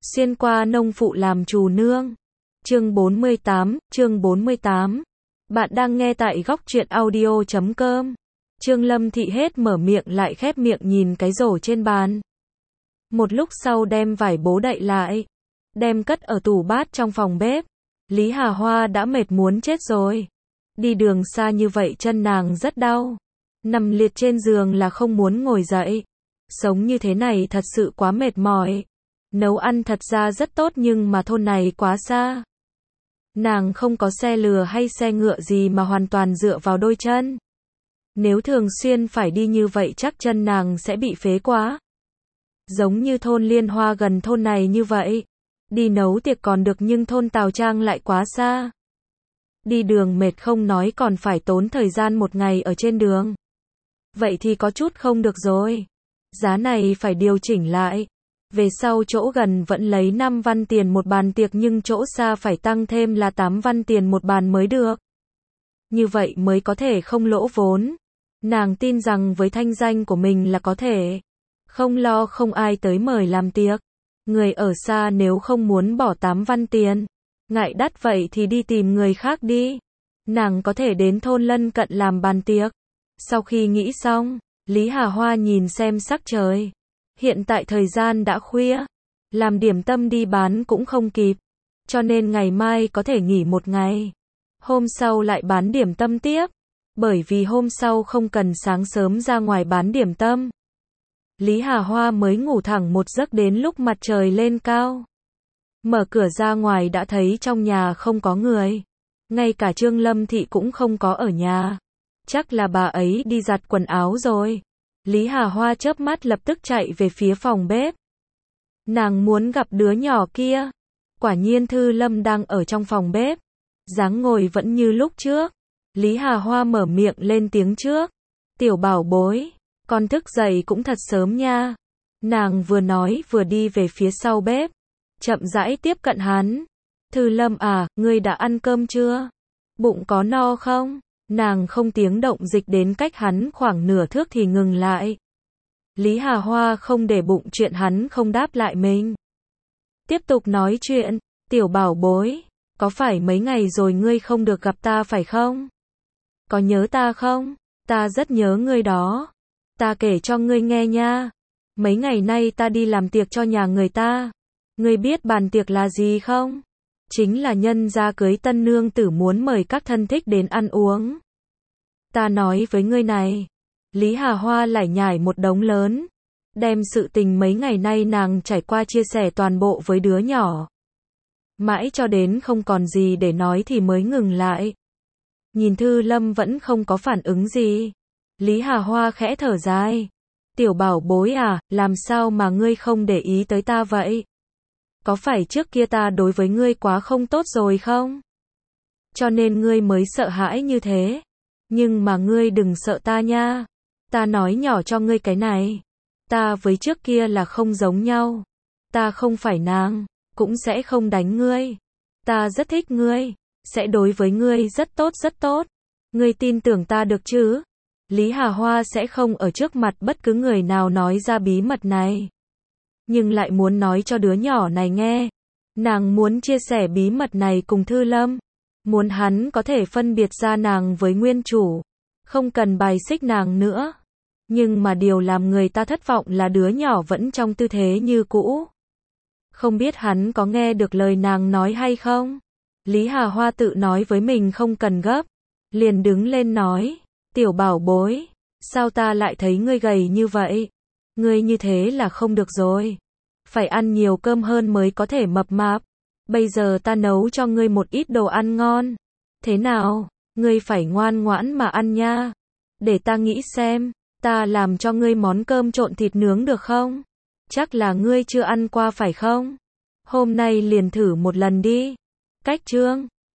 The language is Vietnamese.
Xuyên qua nông phụ làm trù nương. Chương 48. Bạn đang nghe tại góc truyện audio.com. Trương Lâm Thị hết mở miệng lại khép miệng nhìn cái rổ trên bàn. Một lúc sau đem vải bố đậy lại, đem cất ở tủ bát trong phòng bếp. Lý Hà Hoa đã mệt muốn chết rồi. Đi đường xa như vậy chân nàng rất đau. Nằm liệt trên giường là không muốn ngồi dậy. Sống như thế này thật sự quá mệt mỏi. Nấu ăn thật ra rất tốt nhưng mà thôn này quá xa. Nàng không có xe lừa hay xe ngựa gì mà hoàn toàn dựa vào đôi chân. Nếu thường xuyên phải đi như vậy chắc chân nàng sẽ bị phế quá. Giống như thôn Liên Hoa gần thôn này như vậy. Đi nấu tiệc còn được nhưng thôn Tào Trang lại quá xa. Đi đường mệt không nói còn phải tốn thời gian một ngày ở trên đường. Vậy thì có chút không được rồi. Giá này phải điều chỉnh lại. Về sau chỗ gần vẫn lấy 5 văn tiền một bàn tiệc nhưng chỗ xa phải tăng thêm là 8 văn tiền một bàn mới được. Như vậy mới có thể không lỗ vốn. Nàng tin rằng với thanh danh của mình là có thể. Không lo không ai tới mời làm tiệc. Người ở xa nếu không muốn bỏ 8 văn tiền. Ngại đắt vậy thì đi tìm người khác đi. Nàng có thể đến thôn lân cận làm bàn tiệc. Sau khi nghĩ xong, Lý Hà Hoa nhìn xem sắc trời. Hiện tại thời gian đã khuya. Làm điểm tâm đi bán cũng không kịp. Cho nên ngày mai có thể nghỉ một ngày. Hôm sau lại bán điểm tâm tiếp. Bởi vì hôm sau không cần sáng sớm ra ngoài bán điểm tâm. Lý Hà Hoa mới ngủ thẳng một giấc đến lúc mặt trời lên cao. Mở cửa ra ngoài đã thấy trong nhà không có người. Ngay cả Trương Lâm Thị cũng không có ở nhà. Chắc là bà ấy đi giặt quần áo rồi. Lý Hà Hoa chớp mắt lập tức chạy về phía phòng bếp. Nàng muốn gặp đứa nhỏ kia. Quả nhiên Thư Lâm đang ở trong phòng bếp. Dáng ngồi vẫn như lúc trước. Lý Hà Hoa mở miệng lên tiếng trước. Tiểu bảo bối, con thức dậy cũng thật sớm nha. Nàng vừa nói vừa đi về phía sau bếp. Chậm rãi tiếp cận hắn. Thư Lâm à, ngươi đã ăn cơm chưa? Bụng có no không? Nàng không tiếng động dịch đến cách hắn khoảng nửa thước thì ngừng lại. Lý Hà Hoa không để bụng chuyện hắn không đáp lại mình. Tiếp tục nói chuyện, tiểu bảo bối, có phải mấy ngày rồi ngươi không được gặp ta phải không? Có nhớ ta không? Ta rất nhớ ngươi đó. Ta kể cho ngươi nghe nha. Mấy ngày nay ta đi làm tiệc cho nhà người ta. Ngươi biết bàn tiệc là gì không? Chính là nhân gia cưới tân nương tử muốn mời các thân thích đến ăn uống. Ta nói với ngươi này. Lý Hà Hoa lải nhải một đống lớn. Đem sự tình mấy ngày nay nàng trải qua chia sẻ toàn bộ với đứa nhỏ. Mãi cho đến không còn gì để nói thì mới ngừng lại. Nhìn Thư Lâm vẫn không có phản ứng gì. Lý Hà Hoa khẽ thở dài. Tiểu bảo bối à, làm sao mà ngươi không để ý tới ta vậy? Có phải trước kia ta đối với ngươi quá không tốt rồi không? Cho nên ngươi mới sợ hãi như thế. Nhưng mà ngươi đừng sợ ta nha. Ta nói nhỏ cho ngươi cái này. Ta với trước kia là không giống nhau. Ta không phải nàng, cũng sẽ không đánh ngươi. Ta rất thích ngươi, sẽ đối với ngươi rất tốt rất tốt. Ngươi tin tưởng ta được chứ? Lý Hà Hoa sẽ không ở trước mặt bất cứ người nào nói ra bí mật này. Nhưng lại muốn nói cho đứa nhỏ này nghe. Nàng muốn chia sẻ bí mật này cùng Thư Lâm. Muốn hắn có thể phân biệt ra nàng với nguyên chủ. Không cần bài xích nàng nữa. Nhưng mà điều làm người ta thất vọng là đứa nhỏ vẫn trong tư thế như cũ. Không biết hắn có nghe được lời nàng nói hay không? Lý Hà Hoa tự nói với mình không cần gấp. Liền đứng lên nói. Tiểu bảo bối, sao ta lại thấy ngươi gầy như vậy? Ngươi như thế là không được rồi. Phải ăn nhiều cơm hơn mới có thể mập mạp. Bây giờ ta nấu cho ngươi một ít đồ ăn ngon. Thế nào? Ngươi phải ngoan ngoãn mà ăn nha. Để ta nghĩ xem, ta làm cho ngươi món cơm trộn thịt nướng được không? Chắc là ngươi chưa ăn qua phải không? Hôm nay liền thử một lần đi. Cách chương